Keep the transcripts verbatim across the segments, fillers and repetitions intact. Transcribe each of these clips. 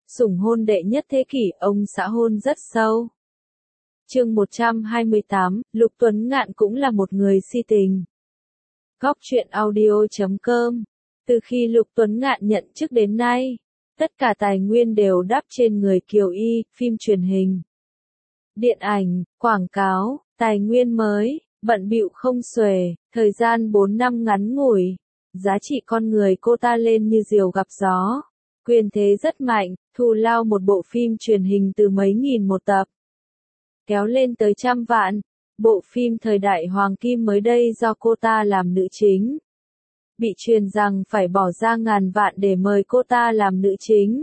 Sủng hôn đệ nhất thế kỷ, ông xã hôn rất sâu. Chương một trăm hai mươi tám, Lục Tuấn Ngạn cũng là một người si tình. Góc truyện audio chấm com. Từ khi Lục Tuấn Ngạn nhận chức đến nay, tất cả tài nguyên đều đắp trên người Kiều Y, phim truyền hình, điện ảnh, quảng cáo, tài nguyên mới, bận bịu không xuể, thời gian bốn năm ngắn ngủi, giá trị con người cô ta lên như diều gặp gió. Quyền thế rất mạnh, thù lao một bộ phim truyền hình từ mấy nghìn một tập, kéo lên tới trăm vạn. Bộ phim thời đại Hoàng Kim mới đây do cô ta làm nữ chính, bị truyền rằng phải bỏ ra ngàn vạn để mời cô ta làm nữ chính.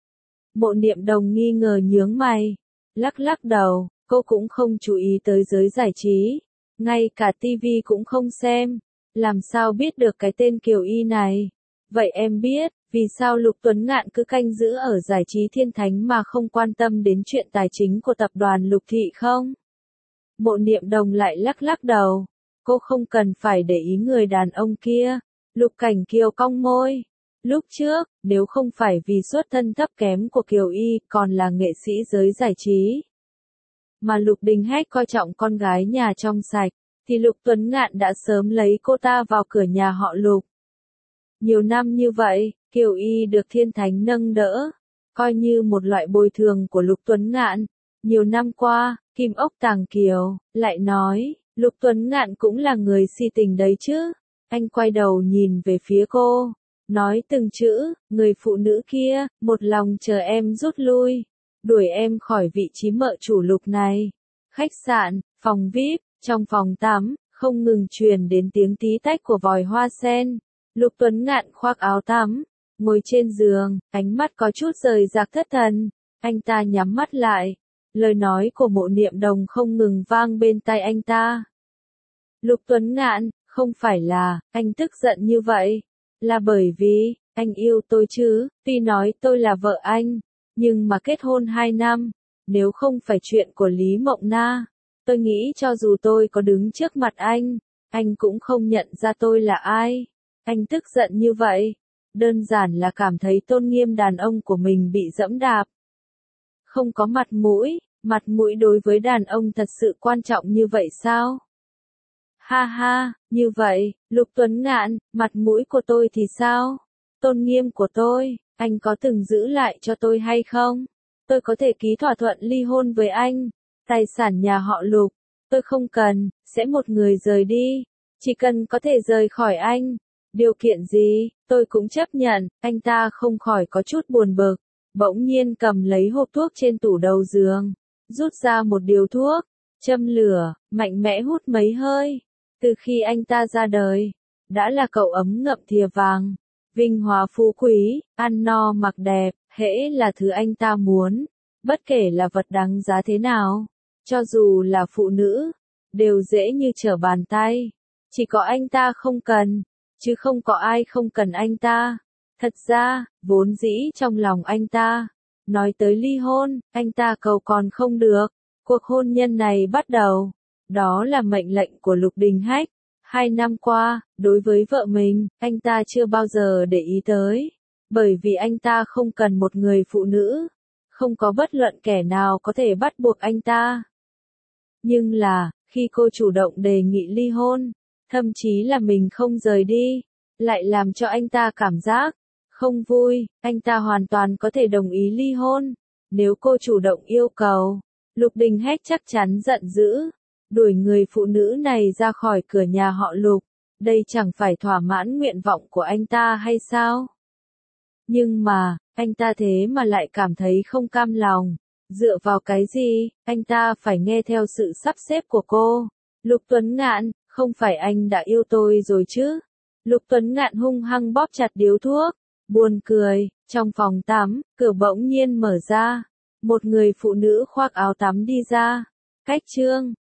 Mộ Niệm Đồng nghi ngờ nhướng mày, lắc lắc đầu, cô cũng không chú ý tới giới giải trí, ngay cả tivi cũng không xem, làm sao biết được cái tên Kiều Y này. Vậy em biết, vì sao Lục Tuấn Ngạn cứ canh giữ ở giải trí thiên thánh mà không quan tâm đến chuyện tài chính của tập đoàn Lục Thị không? Mộ Niệm Đồng lại lắc lắc đầu, cô không cần phải để ý người đàn ông kia. Lục Cảnh Kiều cong môi, lúc trước, nếu không phải vì xuất thân thấp kém của Kiều Y còn là nghệ sĩ giới giải trí, mà Lục Đình Hách coi trọng con gái nhà trong sạch, thì Lục Tuấn Ngạn đã sớm lấy cô ta vào cửa nhà họ Lục. Nhiều năm như vậy, Kiều Y được thiên thánh nâng đỡ, coi như một loại bồi thường của Lục Tuấn Ngạn. Nhiều năm qua, Kim Ốc Tàng Kiều lại nói, Lục Tuấn Ngạn cũng là người si tình đấy chứ. Anh quay đầu nhìn về phía cô, nói từng chữ, người phụ nữ kia, một lòng chờ em rút lui, đuổi em khỏi vị trí mợ chủ Lục này. Khách sạn, phòng vi ai pi, trong phòng tắm, không ngừng truyền đến tiếng tí tách của vòi hoa sen. Lục Tuấn Ngạn khoác áo tắm, ngồi trên giường, ánh mắt có chút rời rạc thất thần. Anh ta nhắm mắt lại, lời nói của Mộ Niệm Đồng không ngừng vang bên tai anh ta. Lục Tuấn Ngạn, không phải là, anh tức giận như vậy, là bởi vì, anh yêu tôi chứ, tuy nói tôi là vợ anh, nhưng mà kết hôn hai năm, nếu không phải chuyện của Lý Mộng Na, tôi nghĩ cho dù tôi có đứng trước mặt anh, anh cũng không nhận ra tôi là ai. Anh tức giận như vậy, đơn giản là cảm thấy tôn nghiêm đàn ông của mình bị dẫm đạp. Không có mặt mũi, mặt mũi đối với đàn ông thật sự quan trọng như vậy sao? Ha ha, như vậy, Lục Tuấn Ngạn, mặt mũi của tôi thì sao? Tôn nghiêm của tôi, anh có từng giữ lại cho tôi hay không? Tôi có thể ký thỏa thuận ly hôn với anh. Tài sản nhà họ Lục, tôi không cần, sẽ một người rời đi. Chỉ cần có thể rời khỏi anh. Điều kiện gì, tôi cũng chấp nhận. Anh ta không khỏi có chút buồn bực, bỗng nhiên cầm lấy hộp thuốc trên tủ đầu giường, rút ra một điếu thuốc, châm lửa, mạnh mẽ hút mấy hơi. Từ khi anh ta ra đời, đã là cậu ấm ngậm thìa vàng, vinh hoa phú quý, ăn no mặc đẹp, hễ là thứ anh ta muốn, bất kể là vật đáng giá thế nào, cho dù là phụ nữ, đều dễ như trở bàn tay. Chỉ có anh ta không cần, chứ không có ai không cần anh ta. Thật ra, vốn dĩ trong lòng anh ta, nói tới ly hôn, anh ta cầu còn không được. Cuộc hôn nhân này bắt đầu, đó là mệnh lệnh của Lục Đình Hách. Hai năm qua, đối với vợ mình, anh ta chưa bao giờ để ý tới, bởi vì anh ta không cần một người phụ nữ, không có bất luận kẻ nào có thể bắt buộc anh ta. Nhưng là, khi cô chủ động đề nghị ly hôn, thậm chí là mình không rời đi, lại làm cho anh ta cảm giác không vui. Anh ta hoàn toàn có thể đồng ý ly hôn, nếu cô chủ động yêu cầu. Lục Đình Hách chắc chắn giận dữ, đuổi người phụ nữ này ra khỏi cửa nhà họ Lục. Đây chẳng phải thỏa mãn nguyện vọng của anh ta hay sao? Nhưng mà, anh ta thế mà lại cảm thấy không cam lòng. Dựa vào cái gì, anh ta phải nghe theo sự sắp xếp của cô? Lục Tuấn Ngạn, không phải anh đã yêu tôi rồi chứ? Lục Tuấn Ngạn hung hăng bóp chặt điếu thuốc, buồn cười. Trong phòng tắm, cửa bỗng nhiên mở ra, một người phụ nữ khoác áo tắm đi ra. Cách chương